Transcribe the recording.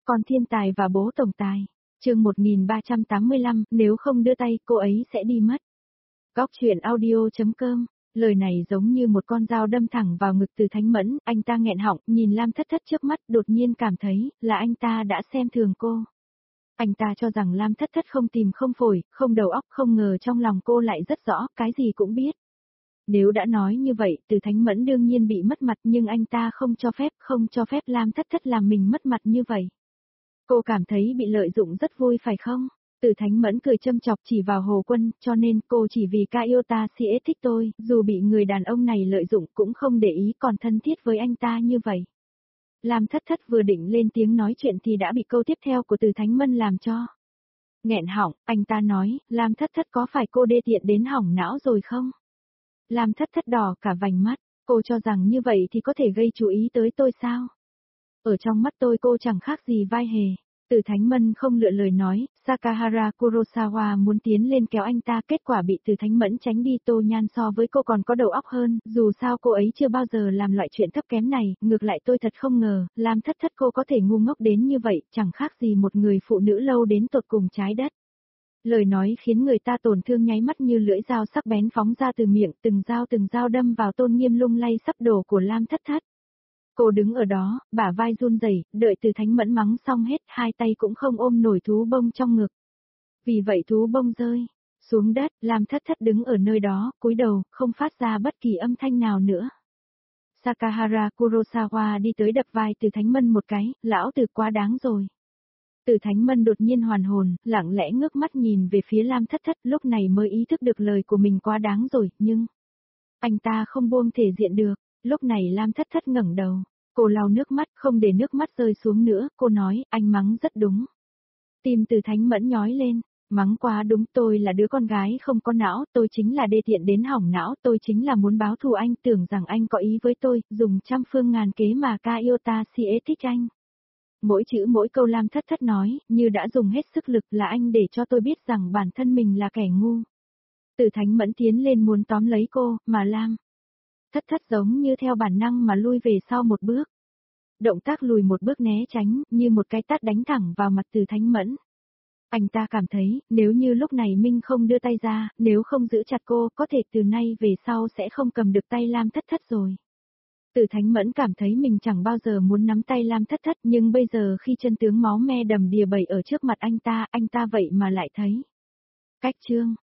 Con thiên tài và bố tổng tài. Chương 1385, nếu không đưa tay, cô ấy sẽ đi mất. Góc truyện audio.com. Lời này giống như một con dao đâm thẳng vào ngực Từ Thánh Mẫn, anh ta nghẹn họng, nhìn Lam Thất Thất trước mắt, đột nhiên cảm thấy là anh ta đã xem thường cô. Anh ta cho rằng Lam Thất Thất không tìm không phổi, không đầu óc, không ngờ trong lòng cô lại rất rõ, cái gì cũng biết. Nếu đã nói như vậy, Từ Thánh Mẫn đương nhiên bị mất mặt, nhưng anh ta không cho phép Lam Thất Thất làm mình mất mặt như vậy. Cô cảm thấy bị lợi dụng rất vui phải không? Từ Thánh Mẫn cười châm chọc chỉ vào Hồ Quân, cho nên cô chỉ vì ca yêu ta si thích tôi, dù bị người đàn ông này lợi dụng cũng không để ý, còn thân thiết với anh ta như vậy. Lam Thất Thất vừa định lên tiếng nói chuyện thì đã bị câu tiếp theo của Từ Thánh Mẫn làm cho nghẹn họng. Anh ta nói, Lam Thất Thất có phải cô đê tiện đến hỏng não rồi không? Lam Thất Thất đỏ cả vành mắt, cô cho rằng như vậy thì có thể gây chú ý tới tôi sao? Ở trong mắt tôi cô chẳng khác gì vai hề. Từ Thánh Mẫn không lựa lời nói, Sakahara Kurosawa muốn tiến lên kéo anh ta, kết quả bị Từ Thánh Mẫn tránh đi. Tô Nhan so với cô còn có đầu óc hơn, dù sao cô ấy chưa bao giờ làm loại chuyện thấp kém này, ngược lại tôi thật không ngờ, Lam Thất Thất cô có thể ngu ngốc đến như vậy, chẳng khác gì một người phụ nữ lâu đến tột cùng trái đất. Lời nói khiến người ta tổn thương nháy mắt như lưỡi dao sắc bén phóng ra từ miệng, từng dao đâm vào tôn nghiêm lung lay sắp đổ của Lam Thất Thất. Cô đứng ở đó, bả vai run rẩy, đợi Từ Thánh Mẫn mắng xong hết, hai tay cũng không ôm nổi thú bông trong ngực. Vì vậy thú bông rơi xuống đất, Lam Thất Thất đứng ở nơi đó, cúi đầu, không phát ra bất kỳ âm thanh nào nữa. Sakahara Kurosawa đi tới đập vai Từ Thánh Mẫn một cái, lão Từ quá đáng rồi. Từ Thánh Mẫn đột nhiên hoàn hồn, lặng lẽ ngước mắt nhìn về phía Lam Thất Thất, lúc này mới ý thức được lời của mình quá đáng rồi, nhưng anh ta không buông thể diện được. Lúc này Lam Thất Thất ngẩng đầu, cô lau nước mắt, không để nước mắt rơi xuống nữa, cô nói, anh mắng rất đúng. Tim Từ Thánh Mẫn nhói lên, mắng quá đúng, tôi là đứa con gái không có não, tôi chính là đê tiện đến hỏng não, tôi chính là muốn báo thù anh, tưởng rằng anh có ý với tôi, dùng trăm phương ngàn kế mà ca yêu ta si thích anh. Mỗi chữ mỗi câu Lam Thất Thất nói, như đã dùng hết sức lực, là anh để cho tôi biết rằng bản thân mình là kẻ ngu. Từ Thánh Mẫn tiến lên muốn tóm lấy cô, mà Lam Thất Thất giống như theo bản năng mà lui về sau một bước. Động tác lùi một bước né tránh, như một cái tát đánh thẳng vào mặt Từ Thánh Mẫn. Anh ta cảm thấy, nếu như lúc này Minh không đưa tay ra, nếu không giữ chặt cô, có thể từ nay về sau sẽ không cầm được tay Lam Thất Thất rồi. Từ Thánh Mẫn cảm thấy mình chẳng bao giờ muốn nắm tay Lam Thất Thất, nhưng bây giờ khi chân tướng máu me đầm đìa bầy ở trước mặt anh ta vậy mà lại thấy. Cách chương